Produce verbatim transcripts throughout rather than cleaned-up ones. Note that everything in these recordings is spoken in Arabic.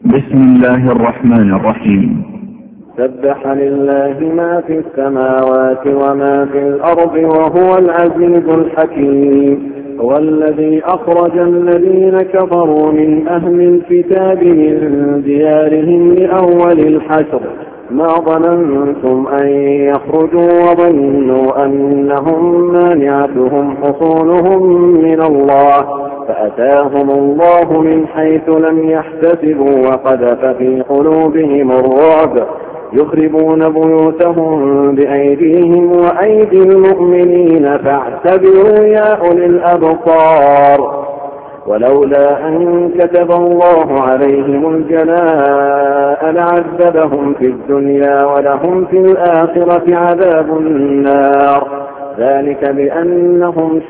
بسم الله الرحمن الرحيم. سبح لله ما في السماوات وما في الأرض وهو العزيز الحكيم. هو الذي أخرج الذين كفروا من أهل الكتاب من ديارهم لأول الحشر ما ظننتم أن يخرجوا وظنوا أنهم مانعتهم حصولهم من الله فأتاهم الله من حيث لم يحتسبوا وقذف في قلوبهم الرعب يخربون بيوتهم بأيديهم وأيدي المؤمنين فاعتبروا يا أولي الأبصار. ولولا أن كتب الله عليهم الجلاء لعذبهم في الدنيا ولهم في الآخرة عذاب النار ذلك بأنهم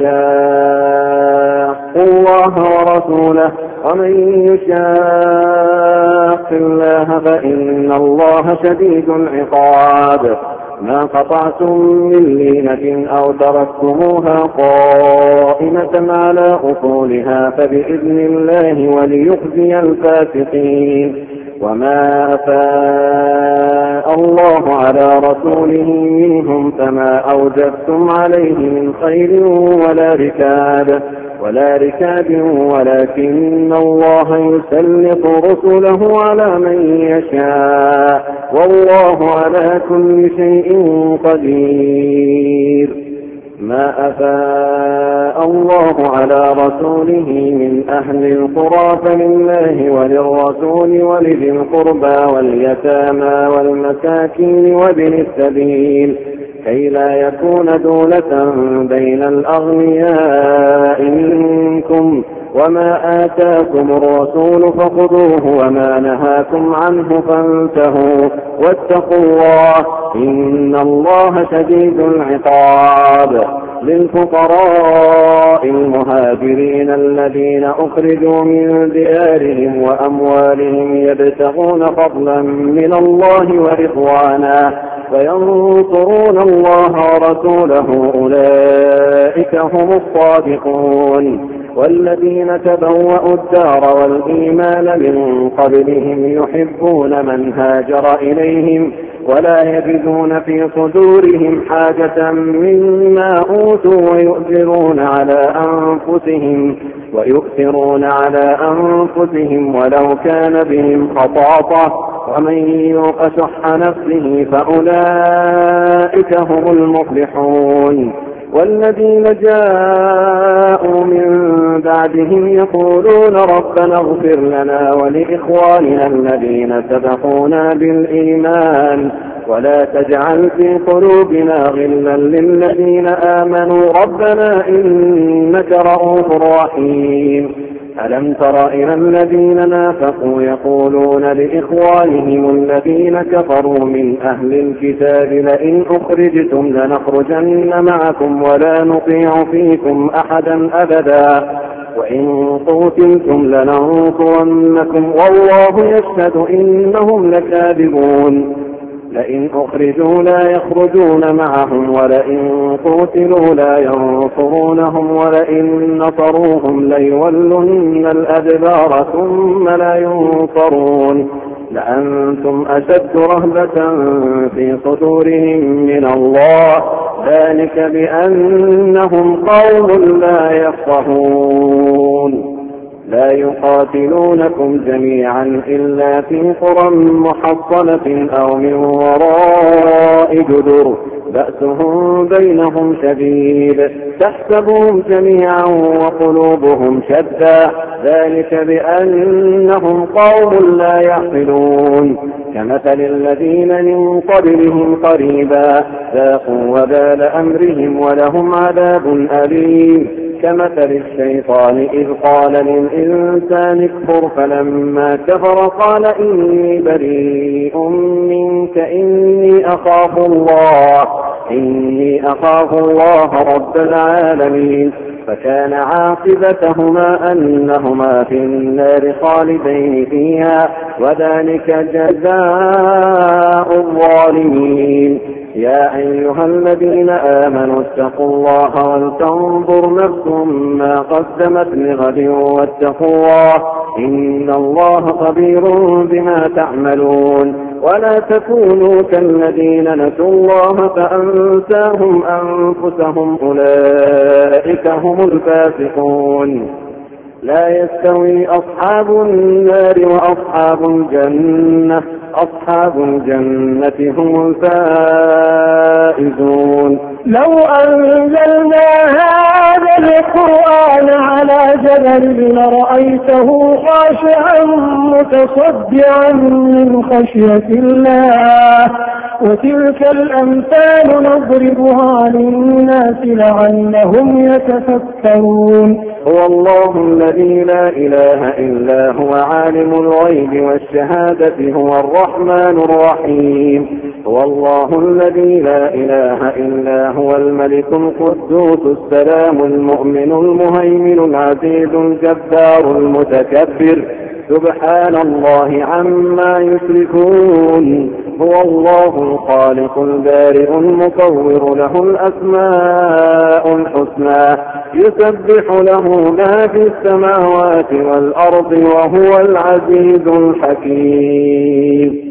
شاقوا الله ورسوله ومن يشاق الله فإن الله شديد العقاب. ما قطعتم من لينة أو تركتموها قائمة على أصولها فبإذن الله وليخزي الفاسقين. وما أفاء الله على رسوله منهم فما أوجبتم عليه من خير ولا ركاب ولا ركاب ولكن الله يسلط رسله على من يشاء والله على كل شيء قدير. ما أفاء الله على رسوله من أهل القرى فلله وللرسول ولذي القربى واليتامى والمساكين وابن السبيل كي لا يكون دولة بين الأغنياء منكم. وما آتاكم الرسول فخذوه وما نهاكم عنه فانتهوا واتقوا الله إن الله شديد العقاب. للفقراء المهاجرين الذين أخرجوا من ديارهم وأموالهم يبتغون فضلا من الله ورضوانا وينصرون الله ورسوله أولئك هم الصادقون. والذين تبوأوا الدار والإيمان من قبلهم يحبون من هاجر إليهم ولا يجدون في صدورهم حاجة مما أوتوا ويؤثرون على أنفسهم ويؤثرون على أنفسهم ولو كان بهم خصاصة ومن يوق شح نفسه فأولئك هم المفلحون. والذين جاءوا من بعدهم يقولون ربنا اغفر لنا ولإخواننا الذين سبقونا بالإيمان ولا تجعل في قلوبنا غلا للذين آمنوا ربنا إنك رؤوف رحيم. ألم تر إلى الذين نافقوا يقولون لإخوانهم الذين كفروا من أهل الكتاب لئن أخرجتم لنخرجن معكم ولا نطيع فيكم أحدا أبدا وإن قتلتم لننصرنكم والله يشهد إنهم لكاذبون. لئن أخرجوا لا يخرجون معهم ولئن قتلوا لا ينصرونهم ولئن نصروهم ليولن الأدبار ثم لا ينصرون لأنتم أشد رهبة في صدورهم من الله ذلك بأنهم قوم لا يفقهون. لا يقاتلونكم جميعا إلا في قرى محصنة أو من وراء جدر بأسهم بينهم شديد تحسبهم جميعا وقلوبهم شتى ذلك بأنهم قوم لا يعقلون. كمثل الذين من قبلهم قريبا ذاقوا وبال أمرهم ولهم عذاب أليم. كمثل الشيطان إذ قال للإنسان اكفر فلما كفر قال إني بريء منك إني أخاف الله إني أخاف الله رب العالمين. فكان عاقبتهما أنهما في النار خالدين فيها وذلك جزاء الظالمين. يا أيها الذين آمنوا اتقوا الله ولتنظر نفس ما قدمت لغد واتقوا الله إن الله خبير بما تعملون ولا تكونوا كالذين نسوا الله فأنساهم أنفسهم أولئك هم الفاسقون لا يستوي أصحاب النار وأصحاب الجنة أصحاب الجنة هم الفائزون. لو أنزلنا هذا القرآن على جبل لرأيته خاشعا متصدعا من خشية الله وتلك الأمثال نضربها للناس لعلهم يتفكرون. هو الله الذي لا إله إلا هو عالم الغيب والشهادة هو الرحمن الرحيم. هو الله الذي لا إله إلا هو الملك القدوس السلام المؤمن المهيمن العزيز الجبار المتكبر سبحان الله عما يشركون. هو الله الخالق البارئ المصور له الأسماء الحسنى يسبح له ما في السماوات والأرض وهو العزيز الحكيم.